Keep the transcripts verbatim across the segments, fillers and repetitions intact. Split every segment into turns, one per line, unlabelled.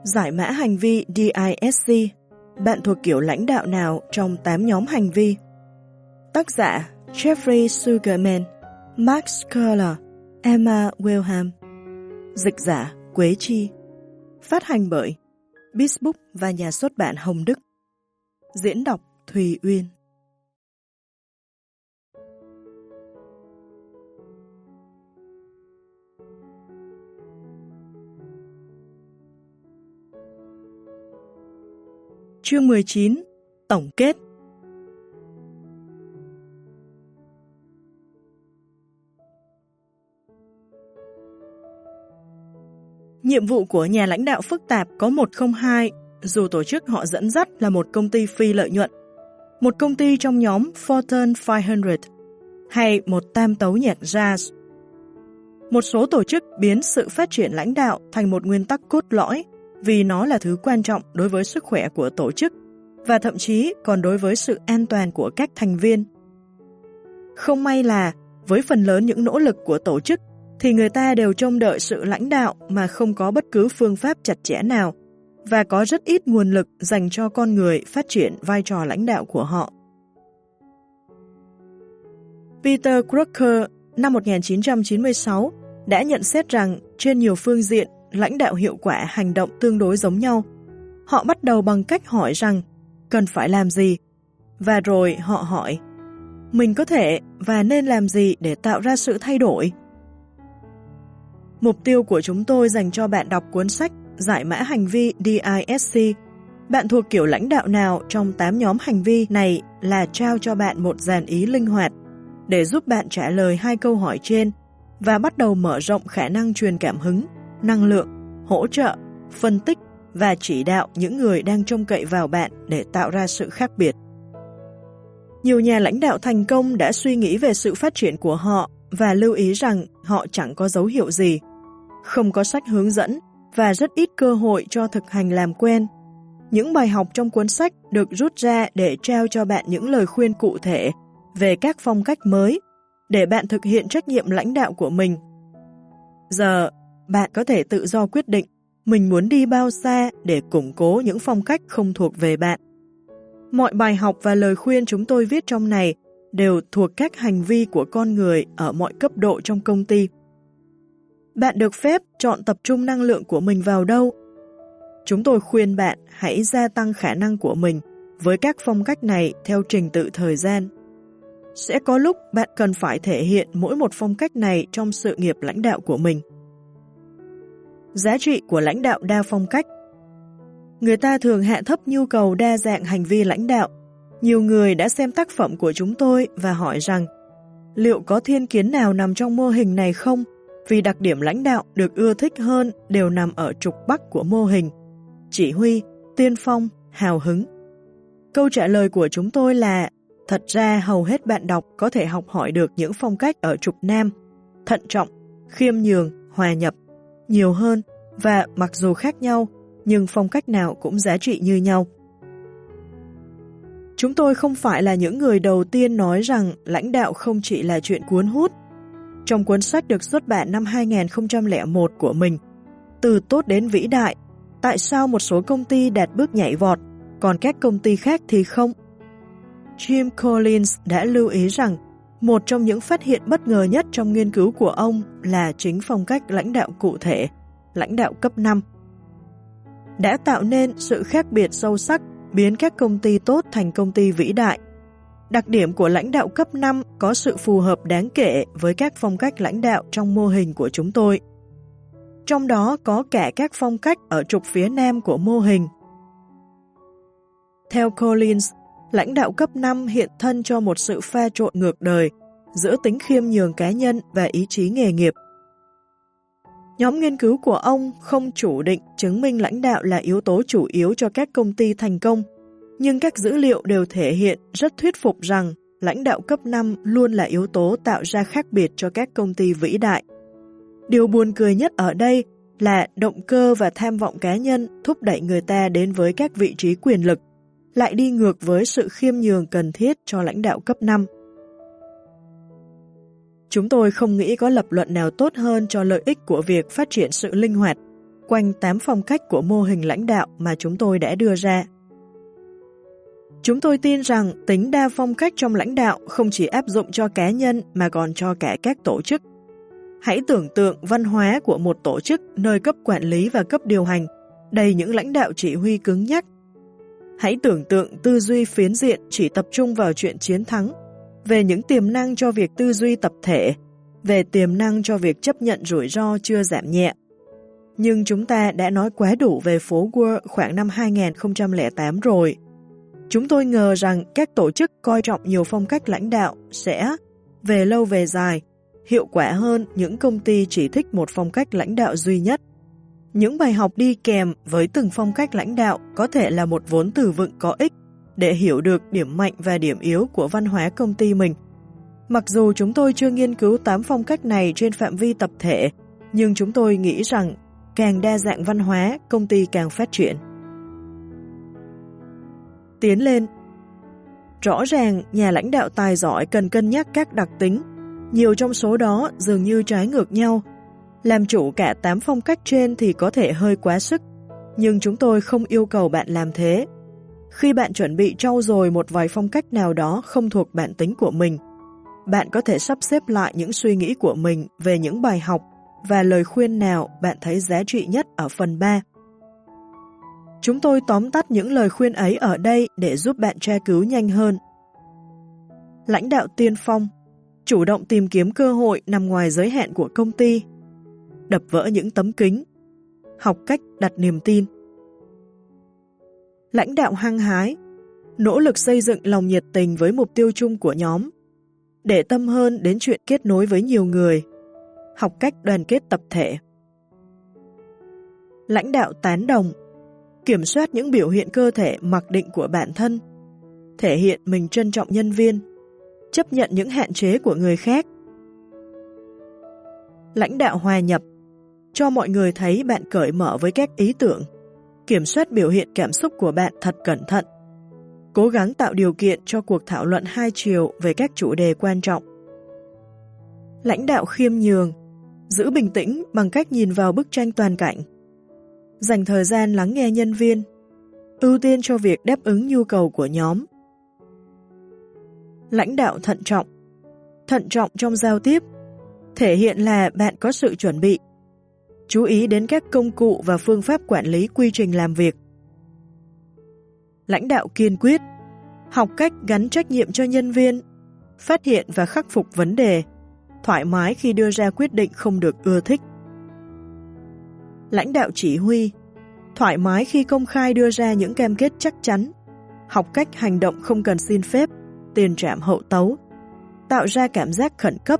Giải mã hành vi đê i ét xê, bạn thuộc kiểu lãnh đạo nào trong tám nhóm hành vi? Tác giả Jeffrey Sugarman, Max Curler, Emma Wilhelm. Dịch giả Quế Chi. Phát hành bởi Bizbook và nhà xuất bản Hồng Đức. Diễn đọc Thùy Uyên. Chương mười chín. Tổng kết. Nhiệm vụ của nhà lãnh đạo phức tạp có một không hai, dù tổ chức họ dẫn dắt là một công ty phi lợi nhuận, một công ty trong nhóm Fortune năm trăm, hay một tam tấu nhạc jazz. Một số tổ chức biến sự phát triển lãnh đạo thành một nguyên tắc cốt lõi vì nó là thứ quan trọng đối với sức khỏe của tổ chức và thậm chí còn đối với sự an toàn của các thành viên. Không may là với phần lớn những nỗ lực của tổ chức thì người ta đều trông đợi sự lãnh đạo mà không có bất cứ phương pháp chặt chẽ nào và có rất ít nguồn lực dành cho con người phát triển vai trò lãnh đạo của họ. Peter Drucker năm một nghìn chín trăm chín mươi sáu đã nhận xét rằng trên nhiều phương diện, lãnh đạo hiệu quả hành động tương đối giống nhau. Họ bắt đầu bằng cách hỏi rằng cần phải làm gì, và rồi họ hỏi mình có thể và nên làm gì để tạo ra sự thay đổi. Mục tiêu của chúng tôi dành cho bạn đọc cuốn sách Giải mã hành vi đê i ét xê, bạn thuộc kiểu lãnh đạo nào trong tám nhóm hành vi này là trao cho bạn một dàn ý linh hoạt để giúp bạn trả lời hai câu hỏi trên và bắt đầu mở rộng khả năng truyền cảm hứng, năng lượng, hỗ trợ, phân tích và chỉ đạo những người đang trông cậy vào bạn để tạo ra sự khác biệt. Nhiều nhà lãnh đạo thành công đã suy nghĩ về sự phát triển của họ và lưu ý rằng họ chẳng có dấu hiệu gì, không có sách hướng dẫn và rất ít cơ hội cho thực hành làm quen. Những bài học trong cuốn sách được rút ra để trao cho bạn những lời khuyên cụ thể về các phong cách mới để bạn thực hiện trách nhiệm lãnh đạo của mình. Giờ, bạn có thể tự do quyết định mình muốn đi bao xa để củng cố những phong cách không thuộc về bạn. Mọi bài học và lời khuyên chúng tôi viết trong này đều thuộc các hành vi của con người ở mọi cấp độ trong công ty. Bạn được phép chọn tập trung năng lượng của mình vào đâu. Chúng tôi khuyên bạn hãy gia tăng khả năng của mình với các phong cách này theo trình tự thời gian. Sẽ có lúc bạn cần phải thể hiện mỗi một phong cách này trong sự nghiệp lãnh đạo của mình. Giá trị của lãnh đạo đa phong cách. Người ta thường hạ thấp nhu cầu đa dạng hành vi lãnh đạo. Nhiều người đã xem tác phẩm của chúng tôi và hỏi rằng liệu có thiên kiến nào nằm trong mô hình này không? Vì đặc điểm lãnh đạo được ưa thích hơn đều nằm ở trục bắc của mô hình: chỉ huy, tiên phong, hào hứng. Câu trả lời của chúng tôi là thật ra hầu hết bạn đọc có thể học hỏi được những phong cách ở trục nam: thận trọng, khiêm nhường, hòa nhập, nhiều hơn và mặc dù khác nhau, nhưng phong cách nào cũng giá trị như nhau. Chúng tôi không phải là những người đầu tiên nói rằng lãnh đạo không chỉ là chuyện cuốn hút. Trong cuốn sách được xuất bản năm hai nghìn không trăm lẻ một của mình, Từ tốt đến vĩ đại, tại sao một số công ty đạt bước nhảy vọt, còn các công ty khác thì không? Jim Collins đã lưu ý rằng một trong những phát hiện bất ngờ nhất trong nghiên cứu của ông là chính phong cách lãnh đạo cụ thể, lãnh đạo cấp năm, đã tạo nên sự khác biệt sâu sắc, biến các công ty tốt thành công ty vĩ đại. Đặc điểm của lãnh đạo cấp năm có sự phù hợp đáng kể với các phong cách lãnh đạo trong mô hình của chúng tôi. Trong đó có cả các phong cách ở trục phía nam của mô hình. Theo Collins, lãnh đạo cấp năm hiện thân cho một sự pha trộn ngược đời giữa tính khiêm nhường cá nhân và ý chí nghề nghiệp. Nhóm nghiên cứu của ông không chủ định chứng minh lãnh đạo là yếu tố chủ yếu cho các công ty thành công, nhưng các dữ liệu đều thể hiện rất thuyết phục rằng lãnh đạo cấp năm luôn là yếu tố tạo ra khác biệt cho các công ty vĩ đại. Điều buồn cười nhất ở đây là động cơ và tham vọng cá nhân thúc đẩy người ta đến với các vị trí quyền lực, lại đi ngược với sự khiêm nhường cần thiết cho lãnh đạo cấp năm. Chúng tôi không nghĩ có lập luận nào tốt hơn cho lợi ích của việc phát triển sự linh hoạt, quanh tám phong cách của mô hình lãnh đạo mà chúng tôi đã đưa ra. Chúng tôi tin rằng tính đa phong cách trong lãnh đạo không chỉ áp dụng cho cá nhân mà còn cho cả các tổ chức. Hãy tưởng tượng văn hóa của một tổ chức nơi cấp quản lý và cấp điều hành đầy những lãnh đạo chỉ huy cứng nhắc. Hãy tưởng tượng tư duy phiến diện chỉ tập trung vào chuyện chiến thắng, về những tiềm năng cho việc tư duy tập thể, về tiềm năng cho việc chấp nhận rủi ro chưa giảm nhẹ. Nhưng chúng ta đã nói quá đủ về phố Wall khoảng năm hai nghìn không trăm lẻ tám rồi. Chúng tôi ngờ rằng các tổ chức coi trọng nhiều phong cách lãnh đạo sẽ, về lâu về dài, hiệu quả hơn những công ty chỉ thích một phong cách lãnh đạo duy nhất. Những bài học đi kèm với từng phong cách lãnh đạo có thể là một vốn từ vựng có ích để hiểu được điểm mạnh và điểm yếu của văn hóa công ty mình. Mặc dù chúng tôi chưa nghiên cứu tám phong cách này trên phạm vi tập thể, nhưng chúng tôi nghĩ rằng càng đa dạng văn hóa, công ty càng phát triển. Tiến lên. Rõ ràng, nhà lãnh đạo tài giỏi cần cân nhắc các đặc tính, nhiều trong số đó dường như trái ngược nhau. Làm chủ cả tám phong cách trên thì có thể hơi quá sức, nhưng chúng tôi không yêu cầu bạn làm thế. Khi bạn chuẩn bị trau dồi một vài phong cách nào đó không thuộc bản tính của mình, bạn có thể sắp xếp lại những suy nghĩ của mình về những bài học và lời khuyên nào bạn thấy giá trị nhất ở phần ba. Chúng tôi tóm tắt những lời khuyên ấy ở đây để giúp bạn tra cứu nhanh hơn. Lãnh đạo tiên phong, chủ động tìm kiếm cơ hội nằm ngoài giới hạn của công ty, đập vỡ những tấm kính, học cách đặt niềm tin. Lãnh đạo hăng hái, nỗ lực xây dựng lòng nhiệt tình với mục tiêu chung của nhóm, để tâm hơn đến chuyện kết nối với nhiều người, học cách đoàn kết tập thể. Lãnh đạo tán đồng, kiểm soát những biểu hiện cơ thể mặc định của bản thân, thể hiện mình trân trọng nhân viên, chấp nhận những hạn chế của người khác. Lãnh đạo hòa nhập, cho mọi người thấy bạn cởi mở với các ý tưởng, kiểm soát biểu hiện cảm xúc của bạn thật cẩn thận, cố gắng tạo điều kiện cho cuộc thảo luận hai chiều về các chủ đề quan trọng. Lãnh đạo khiêm nhường, giữ bình tĩnh bằng cách nhìn vào bức tranh toàn cảnh, dành thời gian lắng nghe nhân viên, ưu tiên cho việc đáp ứng nhu cầu của nhóm. Lãnh đạo thận trọng, thận trọng trong giao tiếp, thể hiện là bạn có sự chuẩn bị, chú ý đến các công cụ và phương pháp quản lý quy trình làm việc. Lãnh đạo kiên quyết, học cách gắn trách nhiệm cho nhân viên, phát hiện và khắc phục vấn đề, thoải mái khi đưa ra quyết định không được ưa thích. Lãnh đạo chỉ huy, thoải mái khi công khai đưa ra những cam kết chắc chắn, học cách hành động không cần xin phép, tiền trảm hậu tấu, tạo ra cảm giác khẩn cấp.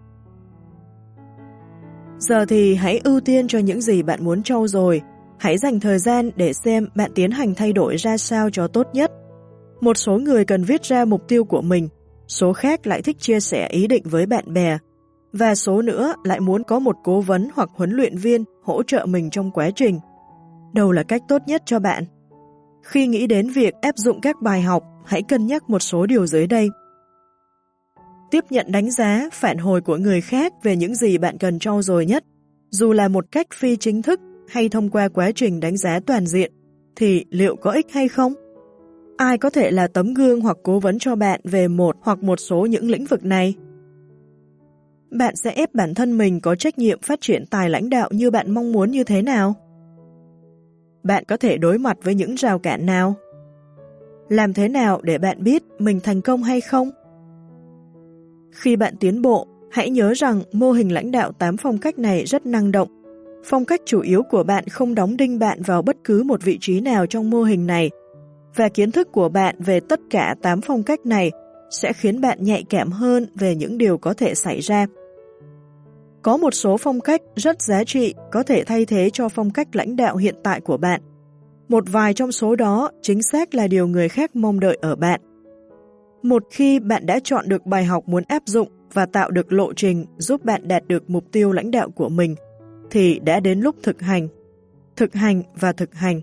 Giờ thì hãy ưu tiên cho những gì bạn muốn trau dồi, hãy dành thời gian để xem bạn tiến hành thay đổi ra sao cho tốt nhất. Một số người cần viết ra mục tiêu của mình, số khác lại thích chia sẻ ý định với bạn bè, và số nữa lại muốn có một cố vấn hoặc huấn luyện viên hỗ trợ mình trong quá trình. Đâu là cách tốt nhất cho bạn? Khi nghĩ đến việc áp dụng các bài học, hãy cân nhắc một số điều dưới đây. Tiếp nhận đánh giá, phản hồi của người khác về những gì bạn cần trau dồi nhất, dù là một cách phi chính thức hay thông qua quá trình đánh giá toàn diện, thì liệu có ích hay không? Ai có thể là tấm gương hoặc cố vấn cho bạn về một hoặc một số những lĩnh vực này? Bạn sẽ ép bản thân mình có trách nhiệm phát triển tài lãnh đạo như bạn mong muốn như thế nào? Bạn có thể đối mặt với những rào cản nào? Làm thế nào để bạn biết mình thành công hay không? Khi bạn tiến bộ, hãy nhớ rằng mô hình lãnh đạo tám phong cách này rất năng động. Phong cách chủ yếu của bạn không đóng đinh bạn vào bất cứ một vị trí nào trong mô hình này, và kiến thức của bạn về tất cả tám phong cách này sẽ khiến bạn nhạy cảm hơn về những điều có thể xảy ra. Có một số phong cách rất giá trị có thể thay thế cho phong cách lãnh đạo hiện tại của bạn. Một vài trong số đó chính xác là điều người khác mong đợi ở bạn. Một khi bạn đã chọn được bài học muốn áp dụng và tạo được lộ trình giúp bạn đạt được mục tiêu lãnh đạo của mình, thì đã đến lúc thực hành, thực hành và thực hành.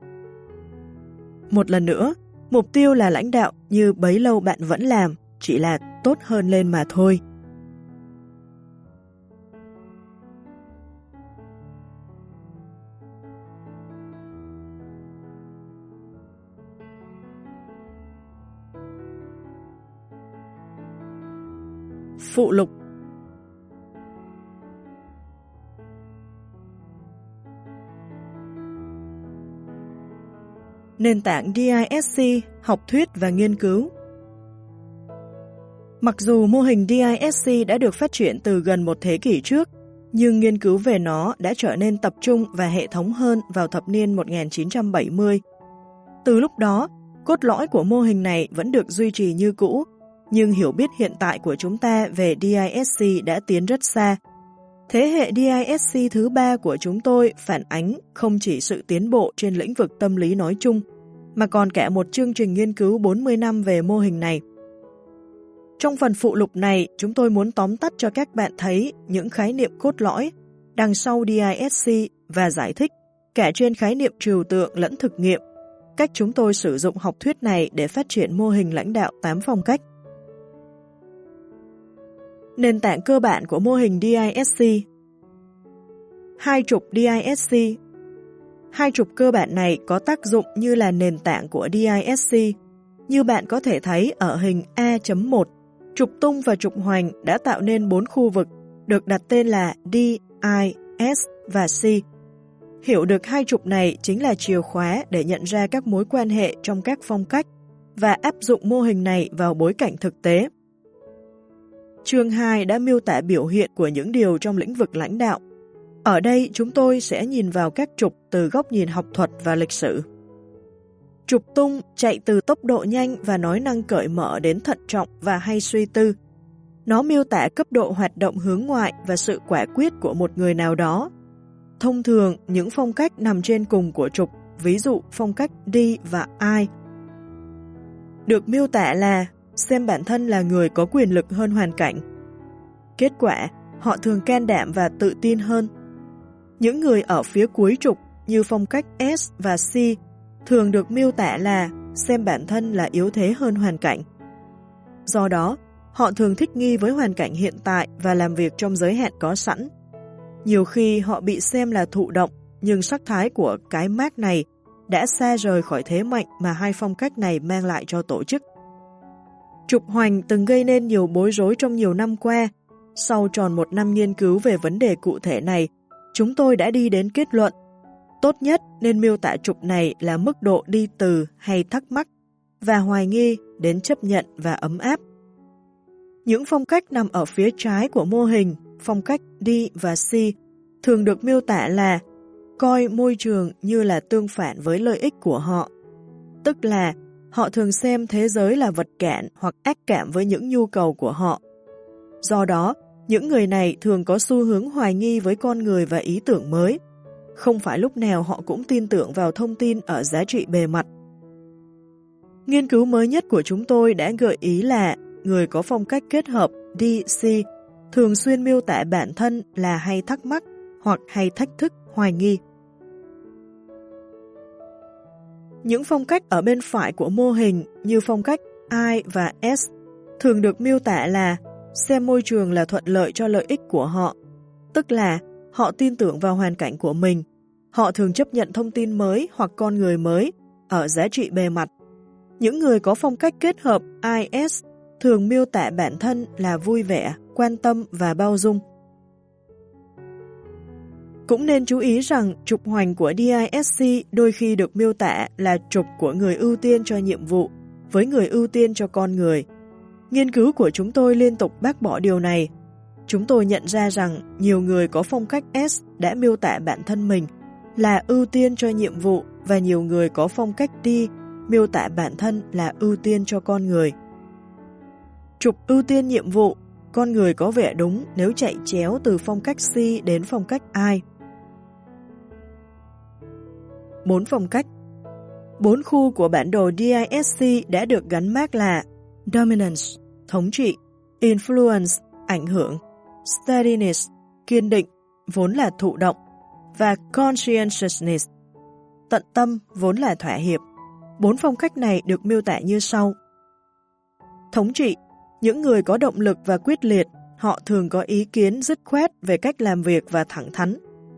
Một lần nữa, mục tiêu là lãnh đạo như bấy lâu bạn vẫn làm, chỉ là tốt hơn lên mà thôi. Phụ lục. Nền tảng đê i ét xê, học thuyết và nghiên cứu. Mặc dù mô hình đê i ét xê đã được phát triển từ gần một thế kỷ trước, nhưng nghiên cứu về nó đã trở nên tập trung và hệ thống hơn vào thập niên một nghìn chín trăm bảy mươi. Từ lúc đó, cốt lõi của mô hình này vẫn được duy trì như cũ, nhưng hiểu biết hiện tại của chúng ta về đê i ét xê đã tiến rất xa. Thế hệ đê i ét xê thứ ba của chúng tôi phản ánh không chỉ sự tiến bộ trên lĩnh vực tâm lý nói chung, mà còn cả một chương trình nghiên cứu bốn mươi năm về mô hình này. Trong phần phụ lục này, chúng tôi muốn tóm tắt cho các bạn thấy những khái niệm cốt lõi đằng sau đê i ét xê và giải thích cả trên khái niệm trừu tượng lẫn thực nghiệm, cách chúng tôi sử dụng học thuyết này để phát triển mô hình lãnh đạo tám phong cách. Nền tảng cơ bản của mô hình đê i ét xê. Hai trục đê i ét xê. Hai trục cơ bản này có tác dụng như là nền tảng của đê i ét xê. Như bạn có thể thấy ở hình A chấm một, trục tung và trục hoành đã tạo nên bốn khu vực, được đặt tên là D, I, S và C. Hiểu được hai trục này chính là chìa khóa để nhận ra các mối quan hệ trong các phong cách và áp dụng mô hình này vào bối cảnh thực tế. Chương hai đã miêu tả biểu hiện của những điều trong lĩnh vực lãnh đạo. Ở đây chúng tôi sẽ nhìn vào các trục từ góc nhìn học thuật và lịch sử. Trục tung chạy từ tốc độ nhanh và nói năng cởi mở đến thận trọng và hay suy tư. Nó miêu tả cấp độ hoạt động hướng ngoại và sự quả quyết của một người nào đó. Thông thường, những phong cách nằm trên cùng của trục, ví dụ phong cách D và I, được miêu tả là xem bản thân là người có quyền lực hơn hoàn cảnh. Kết quả, họ thường can đảm và tự tin hơn. Những người ở phía cuối trục như phong cách S và C thường được miêu tả là xem bản thân là yếu thế hơn hoàn cảnh. Do đó, họ thường thích nghi với hoàn cảnh hiện tại và làm việc trong giới hạn có sẵn. Nhiều khi họ bị xem là thụ động, nhưng sắc thái của cái mác này đã xa rời khỏi thế mạnh mà hai phong cách này mang lại cho tổ chức. Trục hoành từng gây nên nhiều bối rối trong nhiều năm qua. Sau tròn một năm nghiên cứu về vấn đề cụ thể này, chúng tôi đã đi đến kết luận tốt nhất nên miêu tả trục này là mức độ đi từ hay thắc mắc và hoài nghi đến chấp nhận và ấm áp. Những phong cách nằm ở phía trái của mô hình, phong cách D và C, thường được miêu tả là coi môi trường như là tương phản với lợi ích của họ. Tức là họ thường xem thế giới là vật cản hoặc ác cảm với những nhu cầu của họ. Do đó, những người này thường có xu hướng hoài nghi với con người và ý tưởng mới. Không phải lúc nào họ cũng tin tưởng vào thông tin ở giá trị bề mặt. Nghiên cứu mới nhất của chúng tôi đã gợi ý là người có phong cách kết hợp D C thường xuyên miêu tả bản thân là hay thắc mắc hoặc hay thách thức, hoài nghi. Những phong cách ở bên phải của mô hình như phong cách I và S thường được miêu tả là xem môi trường là thuận lợi cho lợi ích của họ, tức là họ tin tưởng vào hoàn cảnh của mình. Họ thường chấp nhận thông tin mới hoặc con người mới ở giá trị bề mặt. Những người có phong cách kết hợp I S thường miêu tả bản thân là vui vẻ, quan tâm và bao dung. Cũng nên chú ý rằng trục hoành của đê i ét xê đôi khi được miêu tả là trục của người ưu tiên cho nhiệm vụ với người ưu tiên cho con người. Nghiên cứu của chúng tôi liên tục bác bỏ điều này. Chúng tôi nhận ra rằng nhiều người có phong cách S đã miêu tả bản thân mình là ưu tiên cho nhiệm vụ và nhiều người có phong cách D miêu tả bản thân là ưu tiên cho con người. Trục ưu tiên nhiệm vụ, con người có vẻ đúng nếu chạy chéo từ phong cách C đến phong cách I. Bốn phong cách. Bốn khu của bản đồ đê i ét xê đã được gắn mác là Dominance, thống trị, Influence, ảnh hưởng, Steadiness, kiên định, vốn là thụ động, và Conscientiousness, tận tâm, vốn là thỏa hiệp. Bốn phong cách này được miêu tả như sau. Thống trị, những người có động lực và quyết liệt, họ thường có ý kiến dứt khoát về cách làm việc và thẳng thắn.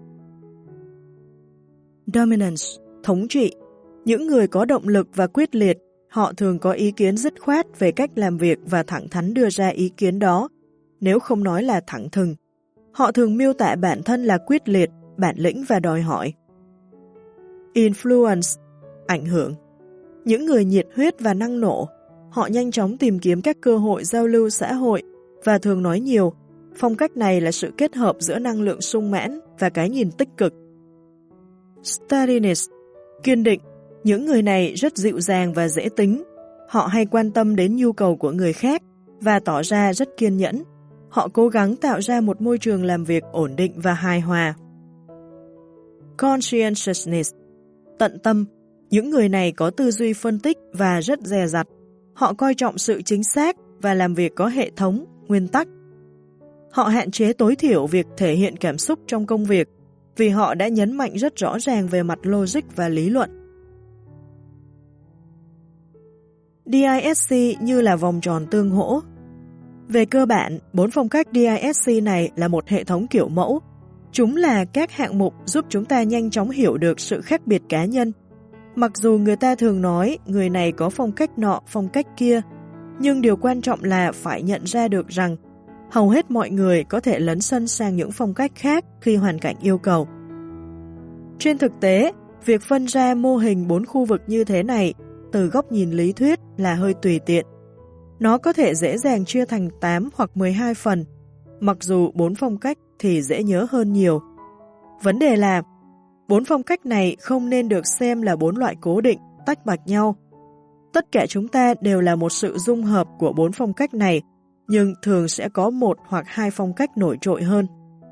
Dominance, thống trị, những người có động lực và quyết liệt, họ thường có ý kiến dứt khoát về cách làm việc và thẳng thắn đưa ra ý kiến đó. nếu không nói là thẳng thừng. Họ thường miêu tả bản thân là quyết liệt, bản lĩnh và đòi hỏi. Influence, ảnh hưởng. Những người nhiệt huyết và năng nổ, họ nhanh chóng tìm kiếm các cơ hội giao lưu xã hội và thường nói nhiều. Phong cách này là sự kết hợp giữa năng lượng sung mãn và cái nhìn tích cực. Steadiness, kiên định. Những người này rất dịu dàng và dễ tính. Họ hay quan tâm đến nhu cầu của người khác và tỏ ra rất kiên nhẫn. Họ cố gắng tạo ra một môi trường làm việc ổn định và hài hòa. Conscientiousness, tận tâm. Những người này có tư duy phân tích và rất dè dặt. Họ coi trọng sự chính xác và làm việc có hệ thống, nguyên tắc. Họ hạn chế tối thiểu việc thể hiện cảm xúc trong công việc vì họ đã nhấn mạnh rất rõ ràng về mặt logic và lý luận. đê i ét xê như là vòng tròn tương hỗ. Về cơ bản, bốn phong cách đê i ét xê này là một hệ thống kiểu mẫu. Chúng là các hạng mục giúp chúng ta nhanh chóng hiểu được sự khác biệt cá nhân. Mặc dù người ta thường nói người này có phong cách nọ, phong cách kia, nhưng điều quan trọng là phải nhận ra được rằng hầu hết mọi người có thể lấn sân sang những phong cách khác khi hoàn cảnh yêu cầu. Trên thực tế, việc phân ra mô hình bốn khu vực như thế này từ góc nhìn lý thuyết là hơi tùy tiện. Nó có thể dễ dàng chia thành tám hoặc mười hai phần, mặc dù bốn phong cách thì dễ nhớ hơn nhiều. Vấn đề là, bốn phong cách này không nên được xem là bốn loại cố định, tách bạch nhau. Tất cả chúng ta đều là một sự dung hợp của bốn phong cách này, nhưng thường sẽ có một hoặc hai phong cách nổi trội hơn.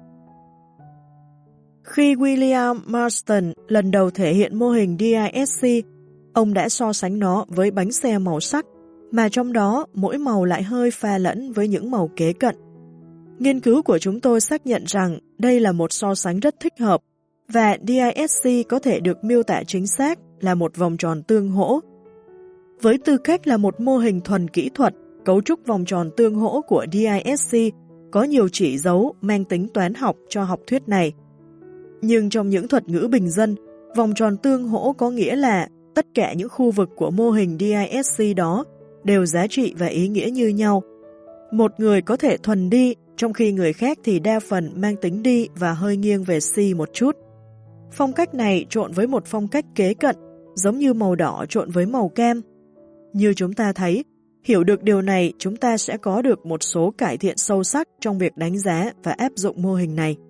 Khi William Marston lần đầu thể hiện mô hình đê i ét xê, ông đã so sánh nó với bánh xe màu sắc, mà trong đó mỗi màu lại hơi pha lẫn với những màu kế cận. Nghiên cứu của chúng tôi xác nhận rằng đây là một so sánh rất thích hợp, và đê i ét xê có thể được miêu tả chính xác là một vòng tròn tương hỗ. Với tư cách là một mô hình thuần kỹ thuật, cấu trúc vòng tròn tương hỗ của đê i ét xê có nhiều chỉ dấu mang tính toán học cho học thuyết này. Nhưng trong những thuật ngữ bình dân, vòng tròn tương hỗ có nghĩa là tất cả những khu vực của mô hình đê i ét xê đó đều giá trị và ý nghĩa như nhau. Một người có thể thuần đi, trong khi người khác thì đa phần mang tính đi và hơi nghiêng về si một chút. Phong cách này trộn với một phong cách kế cận, giống như màu đỏ trộn với màu cam. Như chúng ta thấy, hiểu được điều này chúng ta sẽ có được một số cải thiện sâu sắc trong việc đánh giá và áp dụng mô hình này.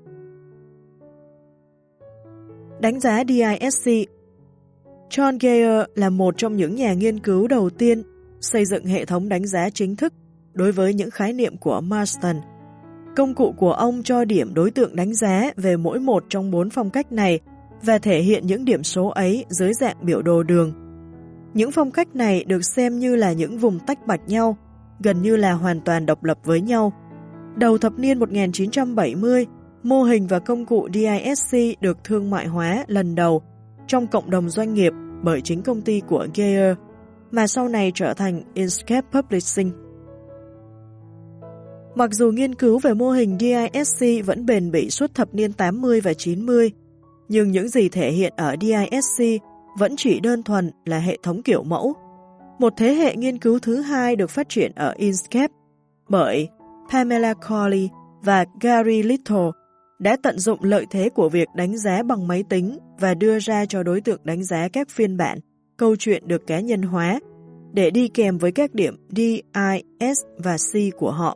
Đánh giá đê i ét xê. John Geier là một trong những nhà nghiên cứu đầu tiên xây dựng hệ thống đánh giá chính thức đối với những khái niệm của Marston. Công cụ của ông cho điểm đối tượng đánh giá về mỗi một trong bốn phong cách này và thể hiện những điểm số ấy dưới dạng biểu đồ đường. Những phong cách này được xem như là những vùng tách bạch nhau, gần như là hoàn toàn độc lập với nhau. Đầu thập niên một nghìn chín trăm bảy mươi, mô hình và công cụ đê i ét xê được thương mại hóa lần đầu trong cộng đồng doanh nghiệp bởi chính công ty của Geier, mà sau này trở thành Inkscape Publishing. Mặc dù nghiên cứu về mô hình đê i ét xê vẫn bền bỉ suốt thập niên tám mươi và chín mươi, nhưng những gì thể hiện ở đê i ét xê vẫn chỉ đơn thuần là hệ thống kiểu mẫu. Một thế hệ nghiên cứu thứ hai được phát triển ở Inkscape bởi Pamela Corley và Gary Little đã tận dụng lợi thế của việc đánh giá bằng máy tính và đưa ra cho đối tượng đánh giá các phiên bản, câu chuyện được cá nhân hóa, để đi kèm với các điểm D, I, S và C của họ.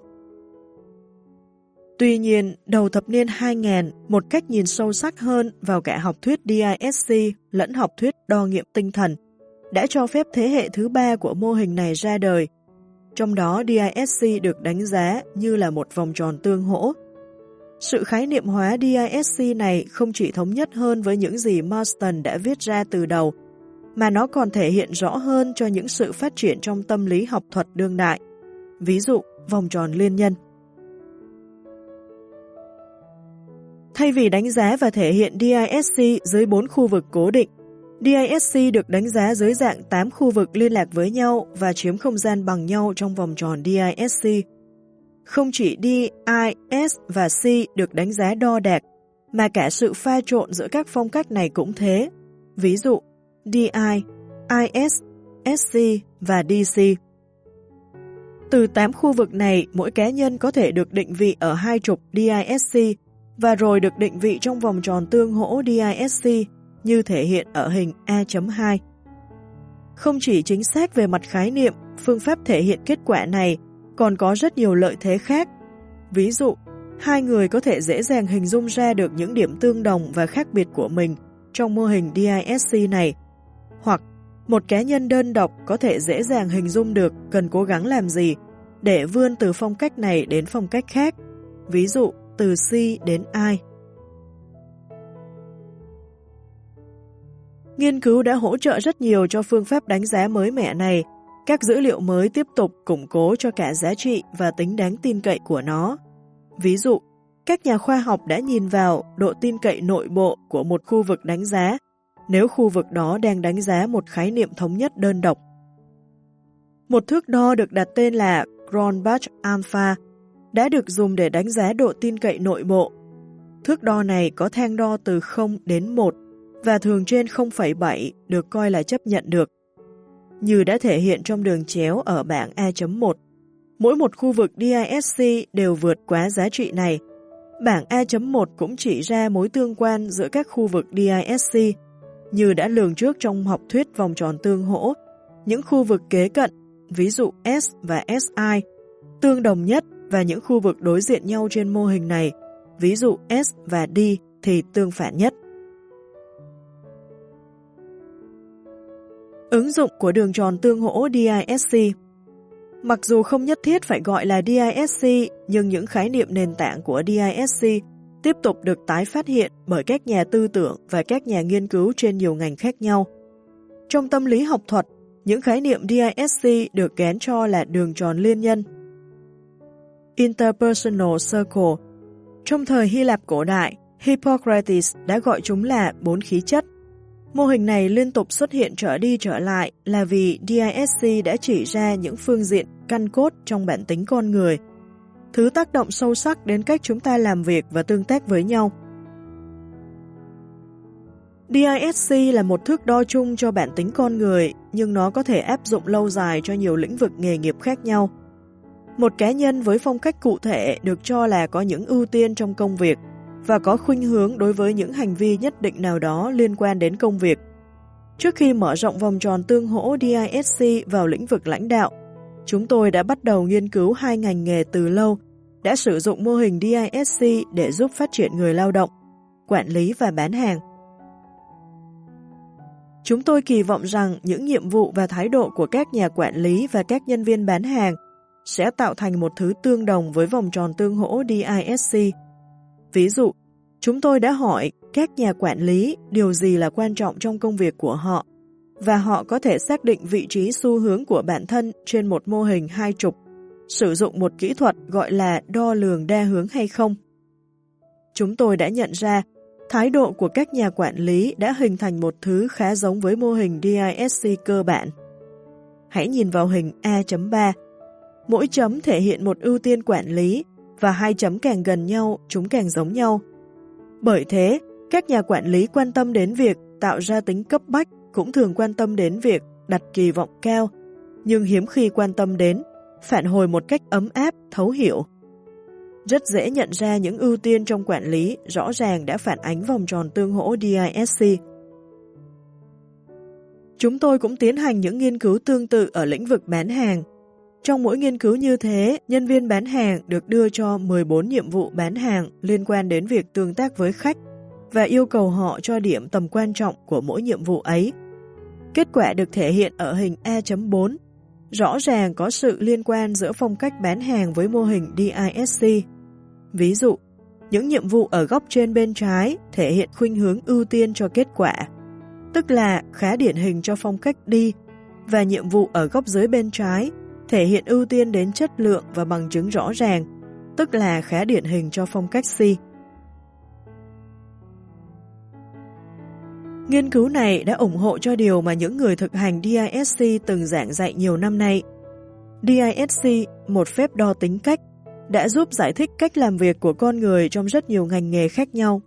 Tuy nhiên, đầu thập niên hai nghìn, một cách nhìn sâu sắc hơn vào cả học thuyết đê i ét xê lẫn học thuyết đo nghiệm tinh thần đã cho phép thế hệ thứ ba của mô hình này ra đời. Trong đó đê i ét xê được đánh giá như là một vòng tròn tương hỗ. Sự khái niệm hóa đê i ét xê này không chỉ thống nhất hơn với những gì Marston đã viết ra từ đầu, mà nó còn thể hiện rõ hơn cho những sự phát triển trong tâm lý học thuật đương đại. Ví dụ, vòng tròn liên nhân. Thay vì đánh giá và thể hiện đê i ét xê dưới bốn khu vực cố định, đê i ét xê được đánh giá dưới dạng tám khu vực liên lạc với nhau và chiếm không gian bằng nhau trong vòng tròn đê i ét xê. Không chỉ D, I, S và C được đánh giá đo đạc, mà cả sự pha trộn giữa các phong cách này cũng thế. Ví dụ, D I, I S, S C và D C. Từ tám khu vực này, mỗi cá nhân có thể được định vị ở hai trục đê i ét xê và rồi được định vị trong vòng tròn tương hỗ đê i ét xê như thể hiện ở hình A chấm hai. Không chỉ chính xác về mặt khái niệm, phương pháp thể hiện kết quả này còn có rất nhiều lợi thế khác. Ví dụ, hai người có thể dễ dàng hình dung ra được những điểm tương đồng và khác biệt của mình trong mô hình đê i ét xê này, hoặc một cá nhân đơn độc có thể dễ dàng hình dung được cần cố gắng làm gì để vươn từ phong cách này đến phong cách khác, ví dụ từ C đến I. Nghiên cứu đã hỗ trợ rất nhiều cho phương pháp đánh giá mới mẻ này. Các dữ liệu mới tiếp tục củng cố cho cả giá trị và tính đáng tin cậy của nó. Ví dụ, các nhà khoa học đã nhìn vào độ tin cậy nội bộ của một khu vực đánh giá nếu khu vực đó đang đánh giá một khái niệm thống nhất đơn độc. Một thước đo được đặt tên là Cronbach Alpha đã được dùng để đánh giá độ tin cậy nội bộ. Thước đo này có thang đo từ không đến một và thường trên không phẩy bảy được coi là chấp nhận được. Như đã thể hiện trong đường chéo ở bảng A chấm một, mỗi một khu vực đê i ét xê đều vượt quá giá trị này. Bảng A chấm một cũng chỉ ra mối tương quan giữa các khu vực đê i ét xê. Như đã lường trước trong học thuyết vòng tròn tương hỗ, những khu vực kế cận, ví dụ S và ét i, tương đồng nhất và những khu vực đối diện nhau trên mô hình này, ví dụ S và D thì tương phản nhất. Ứng dụng của đường tròn tương hỗ đê i ét xê. Mặc dù không nhất thiết phải gọi là đê i ét xê, nhưng những khái niệm nền tảng của đê i ét xê tiếp tục được tái phát hiện bởi các nhà tư tưởng và các nhà nghiên cứu trên nhiều ngành khác nhau. Trong tâm lý học thuật, những khái niệm đê i ét xê được gán cho là đường tròn liên nhân, Interpersonal Circle. Trong thời Hy Lạp cổ đại, Hippocrates đã gọi chúng là bốn khí chất. Mô hình này liên tục xuất hiện trở đi trở lại là vì đê i ét xê đã chỉ ra những phương diện căn cốt trong bản tính con người, thứ tác động sâu sắc đến cách chúng ta làm việc và tương tác với nhau. đê i ét xê là một thước đo chung cho bản tính con người, nhưng nó có thể áp dụng lâu dài cho nhiều lĩnh vực nghề nghiệp khác nhau. Một cá nhân với phong cách cụ thể được cho là có những ưu tiên trong công việc và có khuynh hướng đối với những hành vi nhất định nào đó liên quan đến công việc. Trước khi mở rộng vòng tròn tương hỗ đê i ét xê vào lĩnh vực lãnh đạo, chúng tôi đã bắt đầu nghiên cứu hai ngành nghề từ lâu, đã sử dụng mô hình đê i ét xê để giúp phát triển người lao động, quản lý và bán hàng. Chúng tôi kỳ vọng rằng những nhiệm vụ và thái độ của các nhà quản lý và các nhân viên bán hàng sẽ tạo thành một thứ tương đồng với vòng tròn tương hỗ đê i ét xê. Ví dụ, chúng tôi đã hỏi các nhà quản lý điều gì là quan trọng trong công việc của họ, và họ có thể xác định vị trí xu hướng của bản thân trên một mô hình hai trục, sử dụng một kỹ thuật gọi là đo lường đa hướng hay không. Chúng tôi đã nhận ra thái độ của các nhà quản lý đã hình thành một thứ khá giống với mô hình đê i ét xê cơ bản. Hãy nhìn vào hình A chấm ba. Mỗi chấm thể hiện một ưu tiên quản lý, và hai chấm càng gần nhau, chúng càng giống nhau. Bởi thế, các nhà quản lý quan tâm đến việc tạo ra tính cấp bách cũng thường quan tâm đến việc đặt kỳ vọng cao, nhưng hiếm khi quan tâm đến phản hồi một cách ấm áp, thấu hiểu. Rất dễ nhận ra những ưu tiên trong quản lý rõ ràng đã phản ánh vòng tròn tương hỗ đê i ét xê. Chúng tôi cũng tiến hành những nghiên cứu tương tự ở lĩnh vực bán hàng. Trong mỗi nghiên cứu như thế, nhân viên bán hàng được đưa cho mười bốn nhiệm vụ bán hàng liên quan đến việc tương tác với khách và yêu cầu họ cho điểm tầm quan trọng của mỗi nhiệm vụ ấy. Kết quả được thể hiện ở hình A chấm bốn. Rõ ràng có sự liên quan giữa phong cách bán hàng với mô hình đê i ét xê. Ví dụ, những nhiệm vụ ở góc trên bên trái thể hiện khuynh hướng ưu tiên cho kết quả, tức là khá điển hình cho phong cách D, và nhiệm vụ ở góc dưới bên trái thể hiện ưu tiên đến chất lượng và bằng chứng rõ ràng, tức là khá điển hình cho phong cách C. Nghiên cứu này đã ủng hộ cho điều mà những người thực hành đê i ét xê từng giảng dạy nhiều năm nay. đê i ét xê, một phép đo tính cách, đã giúp giải thích cách làm việc của con người trong rất nhiều ngành nghề khác nhau.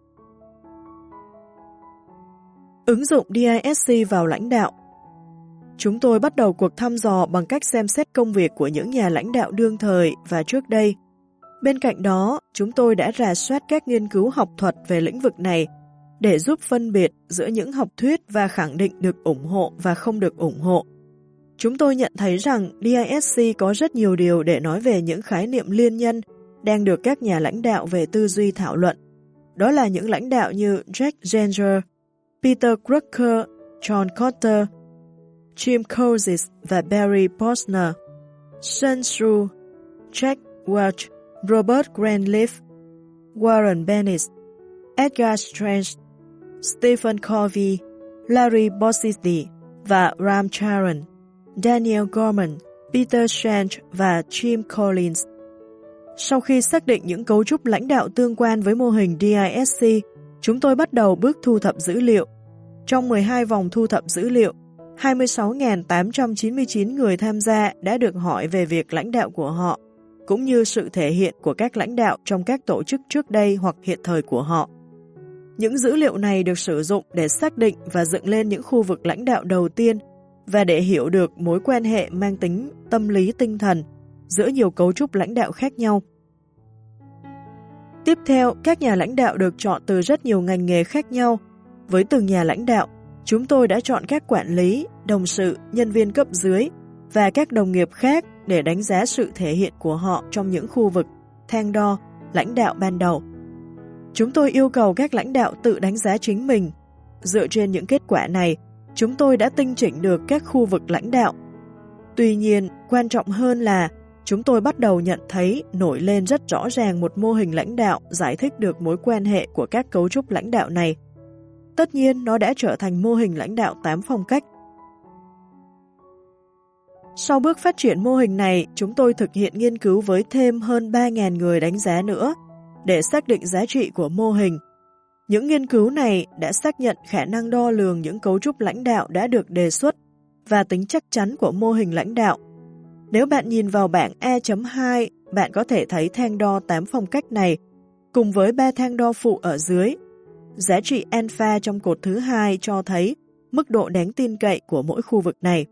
Ứng dụng đê i ét xê vào lãnh đạo. Chúng tôi bắt đầu cuộc thăm dò bằng cách xem xét công việc của những nhà lãnh đạo đương thời và trước đây. Bên cạnh đó, chúng tôi đã rà soát các nghiên cứu học thuật về lĩnh vực này để giúp phân biệt giữa những học thuyết và khẳng định được ủng hộ và không được ủng hộ. Chúng tôi nhận thấy rằng đê i ét xê có rất nhiều điều để nói về những khái niệm liên nhân đang được các nhà lãnh đạo về tư duy thảo luận. Đó là những lãnh đạo như Jack Gensler, Peter Drucker, John Kotter, Jim Cousins và Barry Posner, Sun Tzu, Jack Welch, Robert Greenleaf, Warren Bennis, Edgar Strange, Stephen Covey, Larry Bossidy và Ram Charan, Daniel Goleman, Peter Senge và Jim Collins. Sau khi xác định những cấu trúc lãnh đạo tương quan với mô hình đê i ét xê, chúng tôi bắt đầu bước thu thập dữ liệu. Trong mười hai vòng thu thập dữ liệu, hai mươi sáu nghìn tám trăm chín mươi chín người tham gia đã được hỏi về việc lãnh đạo của họ, cũng như sự thể hiện của các lãnh đạo trong các tổ chức trước đây hoặc hiện thời của họ. Những dữ liệu này được sử dụng để xác định và dựng lên những khu vực lãnh đạo đầu tiên và để hiểu được mối quan hệ mang tính tâm lý tinh thần giữa nhiều cấu trúc lãnh đạo khác nhau. Tiếp theo, các nhà lãnh đạo được chọn từ rất nhiều ngành nghề khác nhau. Với từng nhà lãnh đạo, chúng tôi đã chọn các quản lý, đồng sự, nhân viên cấp dưới và các đồng nghiệp khác để đánh giá sự thể hiện của họ trong những khu vực, thang đo, lãnh đạo ban đầu. Chúng tôi yêu cầu các lãnh đạo tự đánh giá chính mình. Dựa trên những kết quả này, chúng tôi đã tinh chỉnh được các khu vực lãnh đạo. Tuy nhiên, quan trọng hơn là chúng tôi bắt đầu nhận thấy nổi lên rất rõ ràng một mô hình lãnh đạo giải thích được mối quan hệ của các cấu trúc lãnh đạo này. Tất nhiên, nó đã trở thành mô hình lãnh đạo tám phong cách. Sau bước phát triển mô hình này, chúng tôi thực hiện nghiên cứu với thêm hơn ba nghìn người đánh giá nữa để xác định giá trị của mô hình. Những nghiên cứu này đã xác nhận khả năng đo lường những cấu trúc lãnh đạo đã được đề xuất và tính chắc chắn của mô hình lãnh đạo. Nếu bạn nhìn vào bảng E chấm hai, bạn có thể thấy thang đo tám phong cách này cùng với ba thang đo phụ ở dưới. Giá trị alpha trong cột thứ hai cho thấy mức độ đáng tin cậy của mỗi khu vực này.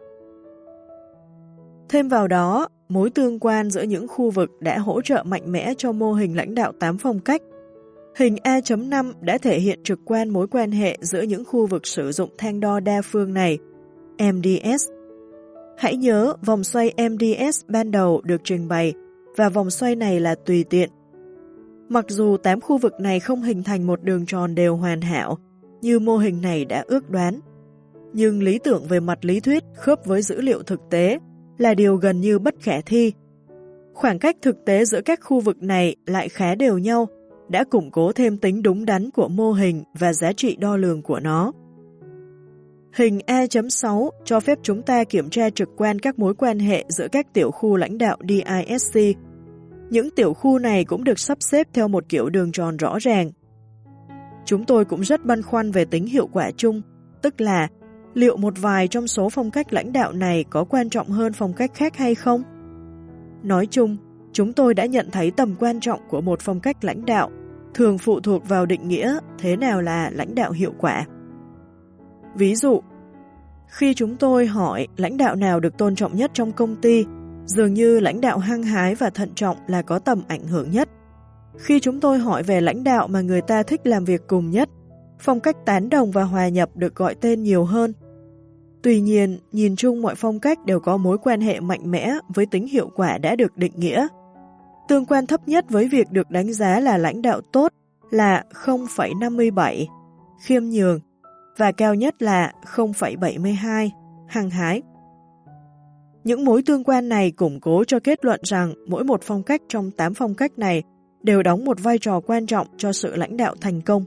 Thêm vào đó, mối tương quan giữa những khu vực đã hỗ trợ mạnh mẽ cho mô hình lãnh đạo tám phong cách. Hình E chấm năm đã thể hiện trực quan mối quan hệ giữa những khu vực sử dụng thang đo đa phương này, em đê ét. Hãy nhớ vòng xoay em đê ét ban đầu được trình bày và vòng xoay này là tùy tiện. Mặc dù tám khu vực này không hình thành một đường tròn đều hoàn hảo như mô hình này đã ước đoán, nhưng lý tưởng về mặt lý thuyết khớp với dữ liệu thực tế là điều gần như bất khả thi. Khoảng cách thực tế giữa các khu vực này lại khá đều nhau, đã củng cố thêm tính đúng đắn của mô hình và giá trị đo lường của nó. Hình E chấm sáu cho phép chúng ta kiểm tra trực quan các mối quan hệ giữa các tiểu khu lãnh đạo đê i ét xê. Những tiểu khu này cũng được sắp xếp theo một kiểu đường tròn rõ ràng. Chúng tôi cũng rất băn khoăn về tính hiệu quả chung, tức là liệu một vài trong số phong cách lãnh đạo này có quan trọng hơn phong cách khác hay không? Nói chung, chúng tôi đã nhận thấy tầm quan trọng của một phong cách lãnh đạo thường phụ thuộc vào định nghĩa thế nào là lãnh đạo hiệu quả. Ví dụ, khi chúng tôi hỏi lãnh đạo nào được tôn trọng nhất trong công ty, dường như lãnh đạo hăng hái và thận trọng là có tầm ảnh hưởng nhất. Khi chúng tôi hỏi về lãnh đạo mà người ta thích làm việc cùng nhất, phong cách tán đồng và hòa nhập được gọi tên nhiều hơn. Tuy nhiên, nhìn chung mọi phong cách đều có mối quan hệ mạnh mẽ với tính hiệu quả đã được định nghĩa. Tương quan thấp nhất với việc được đánh giá là lãnh đạo tốt là không phẩy năm mươi bảy, khiêm nhường, và cao nhất là không phẩy bảy mươi hai, hăng hái. Những mối tương quan này củng cố cho kết luận rằng mỗi một phong cách trong tám phong cách này đều đóng một vai trò quan trọng cho sự lãnh đạo thành công.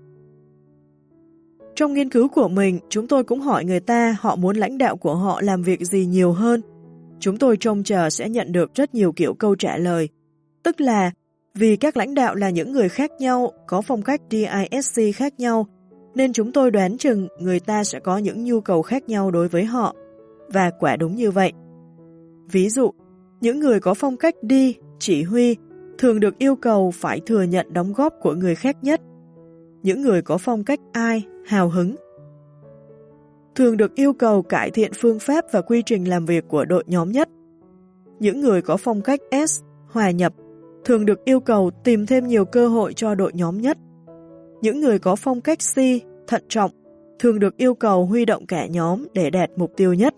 Trong nghiên cứu của mình, chúng tôi cũng hỏi người ta họ muốn lãnh đạo của họ làm việc gì nhiều hơn. Chúng tôi trông chờ sẽ nhận được rất nhiều kiểu câu trả lời, tức là vì các lãnh đạo là những người khác nhau, có phong cách đê i ét xê khác nhau, nên chúng tôi đoán chừng người ta sẽ có những nhu cầu khác nhau đối với họ. Và quả đúng như vậy. Ví dụ, những người có phong cách D, chỉ huy, thường được yêu cầu phải thừa nhận đóng góp của người khác nhất. Những người có phong cách I, hào hứng, thường được yêu cầu cải thiện phương pháp và quy trình làm việc của đội nhóm nhất. Những người có phong cách S, hòa nhập, thường được yêu cầu tìm thêm nhiều cơ hội cho đội nhóm nhất. Những người có phong cách C, thận trọng, thường được yêu cầu huy động cả nhóm để đạt mục tiêu nhất.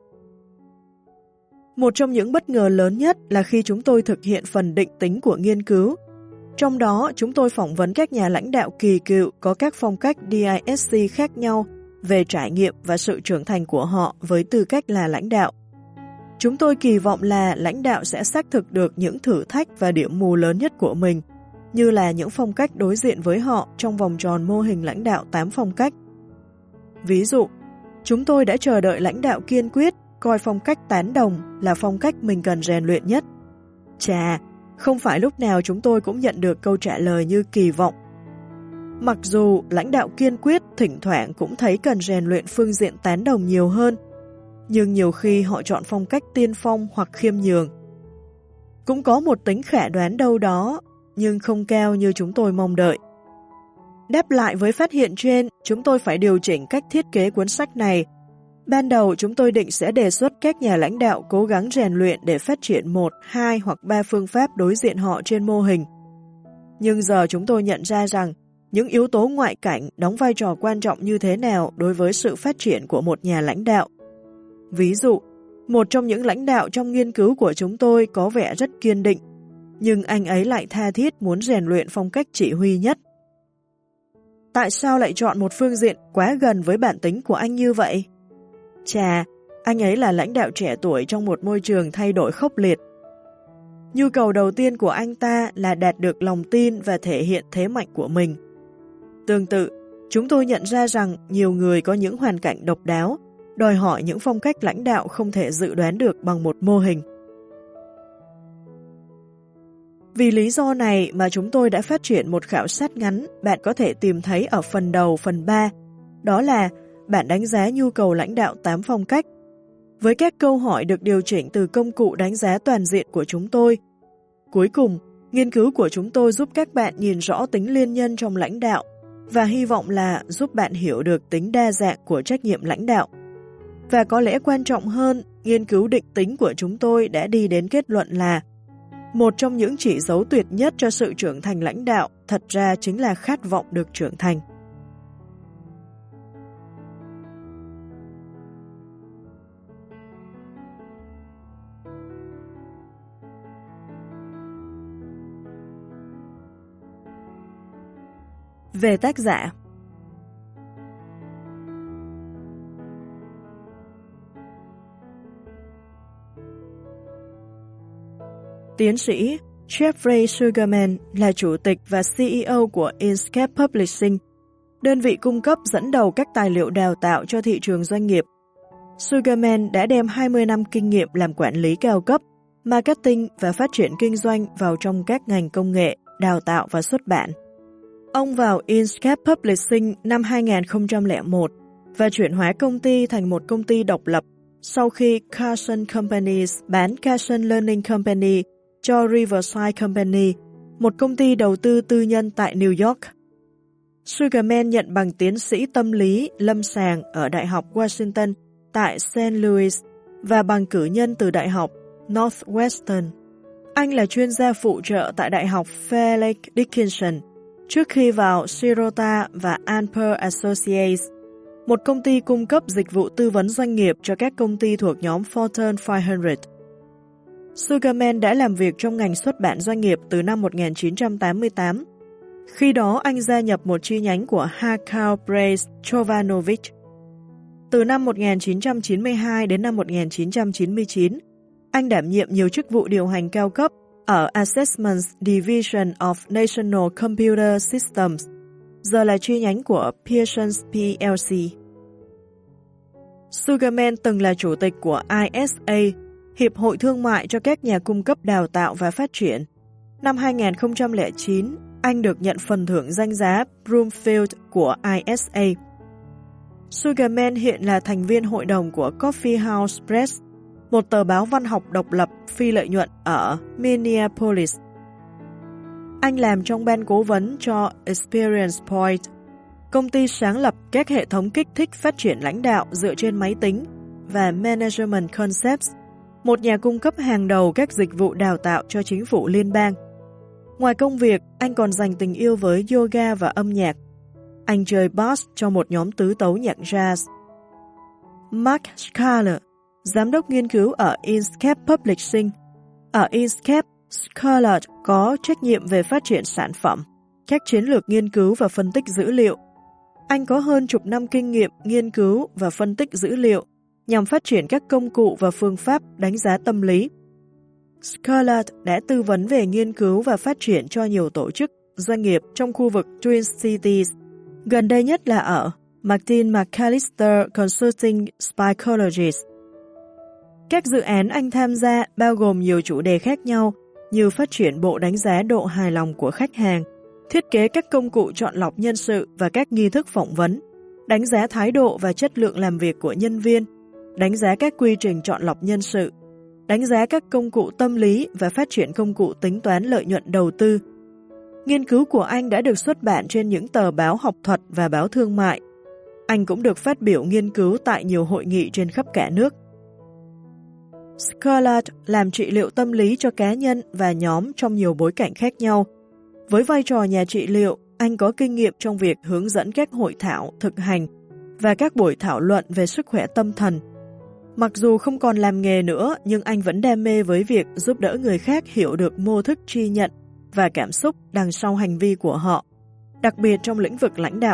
Một trong những bất ngờ lớn nhất là khi chúng tôi thực hiện phần định tính của nghiên cứu. Trong đó, chúng tôi phỏng vấn các nhà lãnh đạo kỳ cựu có các phong cách D I S C khác nhau về trải nghiệm và sự trưởng thành của họ với tư cách là lãnh đạo. Chúng tôi kỳ vọng là lãnh đạo sẽ xác thực được những thử thách và điểm mù lớn nhất của mình, như là những phong cách đối diện với họ trong vòng tròn mô hình lãnh đạo tám phong cách. Ví dụ, chúng tôi đã chờ đợi lãnh đạo kiên quyết coi phong cách tán đồng là phong cách mình cần rèn luyện nhất. Chà, không phải lúc nào chúng tôi cũng nhận được câu trả lời như kỳ vọng. Mặc dù lãnh đạo kiên quyết thỉnh thoảng cũng thấy cần rèn luyện phương diện tán đồng nhiều hơn, nhưng nhiều khi họ chọn phong cách tiên phong hoặc khiêm nhường. Cũng có một tính khả đoán đâu đó, nhưng không cao như chúng tôi mong đợi. Đáp lại với phát hiện trên, chúng tôi phải điều chỉnh cách thiết kế cuốn sách này. Ban đầu chúng tôi định sẽ đề xuất các nhà lãnh đạo cố gắng rèn luyện để phát triển một, hai hoặc ba phương pháp đối diện họ trên mô hình. Nhưng giờ chúng tôi nhận ra rằng những yếu tố ngoại cảnh đóng vai trò quan trọng như thế nào đối với sự phát triển của một nhà lãnh đạo. Ví dụ, một trong những lãnh đạo trong nghiên cứu của chúng tôi có vẻ rất kiên định, nhưng anh ấy lại tha thiết muốn rèn luyện phong cách chỉ huy nhất. Tại sao lại chọn một phương diện quá gần với bản tính của anh như vậy? Chà, anh ấy là lãnh đạo trẻ tuổi trong một môi trường thay đổi khốc liệt. Nhu cầu đầu tiên của anh ta là đạt được lòng tin và thể hiện thế mạnh của mình. Tương tự, chúng tôi nhận ra rằng nhiều người có những hoàn cảnh độc đáo, đòi hỏi những phong cách lãnh đạo không thể dự đoán được bằng một mô hình. Vì lý do này mà chúng tôi đã phát triển một khảo sát ngắn bạn có thể tìm thấy ở phần đầu phần ba, đó là bản đánh giá nhu cầu lãnh đạo tám phong cách. Với các câu hỏi được điều chỉnh từ công cụ đánh giá toàn diện của chúng tôi. Cuối cùng, nghiên cứu của chúng tôi giúp các bạn nhìn rõ tính liên nhân trong lãnh đạo và hy vọng là giúp bạn hiểu được tính đa dạng của trách nhiệm lãnh đạo. Và có lẽ quan trọng hơn, nghiên cứu định tính của chúng tôi đã đi đến kết luận là một trong những chỉ dấu tuyệt nhất cho sự trưởng thành lãnh đạo thật ra chính là khát vọng được trưởng thành. Về tác giả. Tiến sĩ Jeffrey Sugarman là chủ tịch và xê e ô của Inkscape Publishing, đơn vị cung cấp dẫn đầu các tài liệu đào tạo cho thị trường doanh nghiệp. Sugarman đã đem hai mươi năm kinh nghiệm làm quản lý cao cấp, marketing và phát triển kinh doanh vào trong các ngành công nghệ, đào tạo và xuất bản. Ông vào Inkscape Publishing năm hai nghìn không trăm lẻ một và chuyển hóa công ty thành một công ty độc lập sau khi Carson Companies bán Carson Learning Company cho Riverside Company, một công ty đầu tư tư nhân tại New York. Sugarman nhận bằng tiến sĩ tâm lý lâm sàng ở Đại học Washington tại Saint Louis và bằng cử nhân từ Đại học Northwestern. Anh là chuyên gia phụ trợ tại Đại học Fairleigh Dickinson trước khi vào Sirota và Alper Associates, một công ty cung cấp dịch vụ tư vấn doanh nghiệp cho các công ty thuộc nhóm Fortune năm trăm. Sugarman đã làm việc trong ngành xuất bản doanh nghiệp từ năm một nghìn chín trăm tám mươi tám. Khi đó anh gia nhập một chi nhánh của Hakau Brace Jovanovich. Từ năm một nghìn chín trăm chín mươi hai đến năm một nghìn chín trăm chín mươi chín, anh đảm nhiệm nhiều chức vụ điều hành cao cấp ở Assessment Division of National Computer Systems, giờ là chi nhánh của Pearson's pê lờ xê. Sugarman từng là chủ tịch của I S A, Hiệp hội Thương mại cho các nhà cung cấp đào tạo và phát triển. Năm hai nghìn không trăm lẻ chín, anh được nhận phần thưởng danh giá Broomfield của I S A. Sugarman hiện là thành viên hội đồng của Coffee House Press, một tờ báo văn học độc lập phi lợi nhuận ở Minneapolis. Anh làm trong ban cố vấn cho Experience Point. Công ty sáng lập các hệ thống kích thích phát triển lãnh đạo dựa trên máy tính và Management Concepts, một nhà cung cấp hàng đầu các dịch vụ đào tạo cho chính phủ liên bang. Ngoài công việc, anh còn dành tình yêu với yoga và âm nhạc. Anh chơi bass cho một nhóm tứ tấu nhạc jazz. Mark Schaller, giám đốc nghiên cứu ở Inkscape Publishing. Ở Inkscape, Schaller có trách nhiệm về phát triển sản phẩm, các chiến lược nghiên cứu và phân tích dữ liệu. Anh có hơn chục năm kinh nghiệm nghiên cứu và phân tích dữ liệu nhằm phát triển các công cụ và phương pháp đánh giá tâm lý. Schaller đã tư vấn về nghiên cứu và phát triển cho nhiều tổ chức, doanh nghiệp trong khu vực Twin Cities, gần đây nhất là ở Martin McAllister Consulting Psychologist. Các dự án anh tham gia bao gồm nhiều chủ đề khác nhau như phát triển bộ đánh giá độ hài lòng của khách hàng, thiết kế các công cụ chọn lọc nhân sự và các nghi thức phỏng vấn, đánh giá thái độ và chất lượng làm việc của nhân viên, đánh giá các quy trình chọn lọc nhân sự, đánh giá các công cụ tâm lý và phát triển công cụ tính toán lợi nhuận đầu tư. Nghiên cứu của anh đã được xuất bản trên những tờ báo học thuật và báo thương mại. Anh cũng được phát biểu nghiên cứu tại nhiều hội nghị trên khắp cả nước. Schaller làm trị liệu tâm lý cho cá nhân và nhóm trong nhiều bối cảnh khác nhau. Với vai trò nhà trị liệu, anh có kinh nghiệm trong việc hướng dẫn các hội thảo, thực hành và các buổi thảo luận về sức khỏe tâm thần. Mặc dù không còn làm nghề nữa, nhưng anh vẫn đam mê với việc giúp đỡ người khác hiểu được mô thức tri nhận và cảm xúc đằng sau hành vi của họ, đặc biệt trong lĩnh vực lãnh đạo.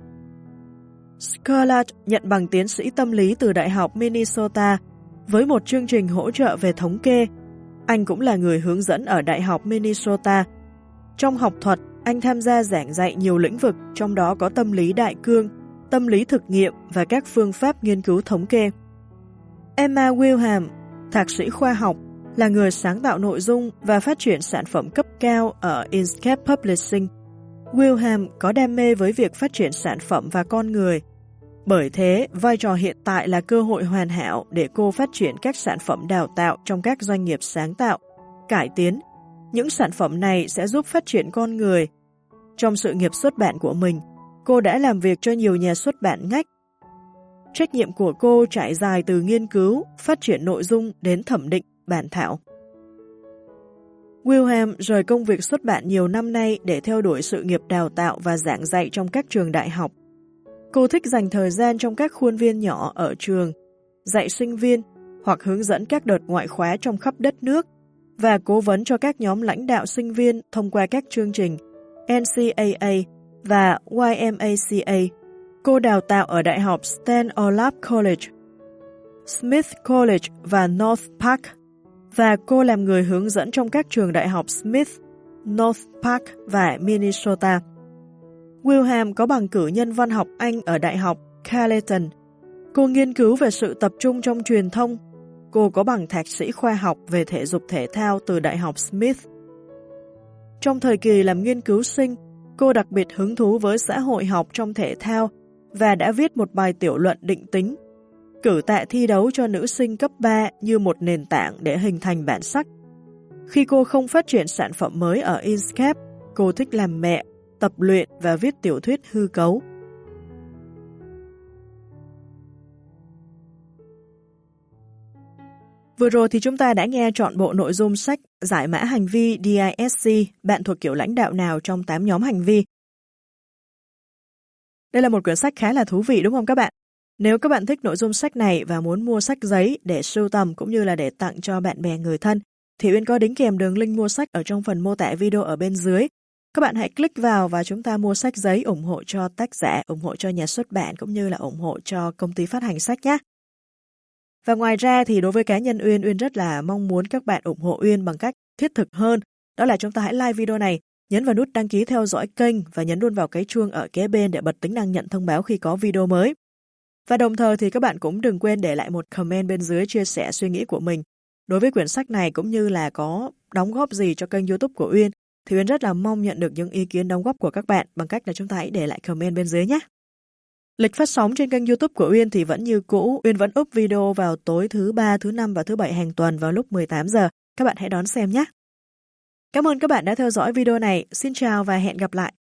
Schaller nhận bằng tiến sĩ tâm lý từ Đại học Minnesota với một chương trình hỗ trợ về thống kê. Anh cũng là người hướng dẫn ở Đại học Minnesota. Trong học thuật, anh tham gia giảng dạy nhiều lĩnh vực, trong đó có tâm lý đại cương, tâm lý thực nghiệm và các phương pháp nghiên cứu thống kê. Emma Wilhelm, thạc sĩ khoa học, là người sáng tạo nội dung và phát triển sản phẩm cấp cao ở Inkscape Publishing. Wilhelm có đam mê với việc phát triển sản phẩm và con người. Bởi thế, vai trò hiện tại là cơ hội hoàn hảo để cô phát triển các sản phẩm đào tạo trong các doanh nghiệp sáng tạo, cải tiến. Những sản phẩm này sẽ giúp phát triển con người. Trong sự nghiệp xuất bản của mình, cô đã làm việc cho nhiều nhà xuất bản ngách. Trách nhiệm của cô trải dài từ nghiên cứu, phát triển nội dung đến thẩm định, bản thảo. Wilhelm rời công việc xuất bản nhiều năm nay để theo đuổi sự nghiệp đào tạo và giảng dạy trong các trường đại học. Cô thích dành thời gian trong các khuôn viên nhỏ ở trường, dạy sinh viên hoặc hướng dẫn các đợt ngoại khóa trong khắp đất nước và cố vấn cho các nhóm lãnh đạo sinh viên thông qua các chương trình N C A A và Y M A C A. Cô đào tạo ở Đại học Stan Olaf College, Smith College và North Park, và cô làm người hướng dẫn trong các trường đại học Smith, North Park và Minnesota. Wilhelm có bằng cử nhân văn học Anh ở Đại học Carleton. Cô nghiên cứu về sự tập trung trong truyền thông. Cô có bằng thạc sĩ khoa học về thể dục thể thao từ Đại học Smith. Trong thời kỳ làm nghiên cứu sinh, cô đặc biệt hứng thú với xã hội học trong thể thao và đã viết một bài tiểu luận định tính, cử tạ thi đấu cho nữ sinh cấp ba như một nền tảng để hình thành bản sắc. Khi cô không phát triển sản phẩm mới ở Inkscape, cô thích làm mẹ, tập luyện và viết tiểu thuyết hư cấu. Vừa rồi thì chúng ta đã nghe trọn bộ nội dung sách Giải mã hành vi D I S C, bạn thuộc kiểu lãnh đạo nào trong tám nhóm hành vi. Đây là một quyển sách khá là thú vị đúng không các bạn? Nếu các bạn thích nội dung sách này và muốn mua sách giấy để sưu tầm cũng như là để tặng cho bạn bè người thân, thì Uyên có đính kèm đường link mua sách ở trong phần mô tả video ở bên dưới. Các bạn hãy click vào và chúng ta mua sách giấy ủng hộ cho tác giả, ủng hộ cho nhà xuất bản cũng như là ủng hộ cho công ty phát hành sách nhé. Và ngoài ra thì đối với cá nhân Uyên, Uyên rất là mong muốn các bạn ủng hộ Uyên bằng cách thiết thực hơn. Đó là chúng ta hãy like video này, nhấn vào nút đăng ký theo dõi kênh và nhấn luôn vào cái chuông ở kế bên để bật tính năng nhận thông báo khi có video mới. Và đồng thời thì các bạn cũng đừng quên để lại một comment bên dưới chia sẻ suy nghĩ của mình đối với quyển sách này cũng như là có đóng góp gì cho kênh YouTube của Uyên. Thì Uyên rất là mong nhận được những ý kiến đóng góp của các bạn bằng cách là chúng ta hãy để lại comment bên dưới nhé. Lịch phát sóng trên kênh YouTube của Uyên thì vẫn như cũ, Uyên vẫn up video vào tối thứ ba, thứ năm và thứ bảy hàng tuần vào lúc mười tám giờ. Các bạn hãy đón xem nhé. Cảm ơn các bạn đã theo dõi video này. Xin chào và hẹn gặp lại.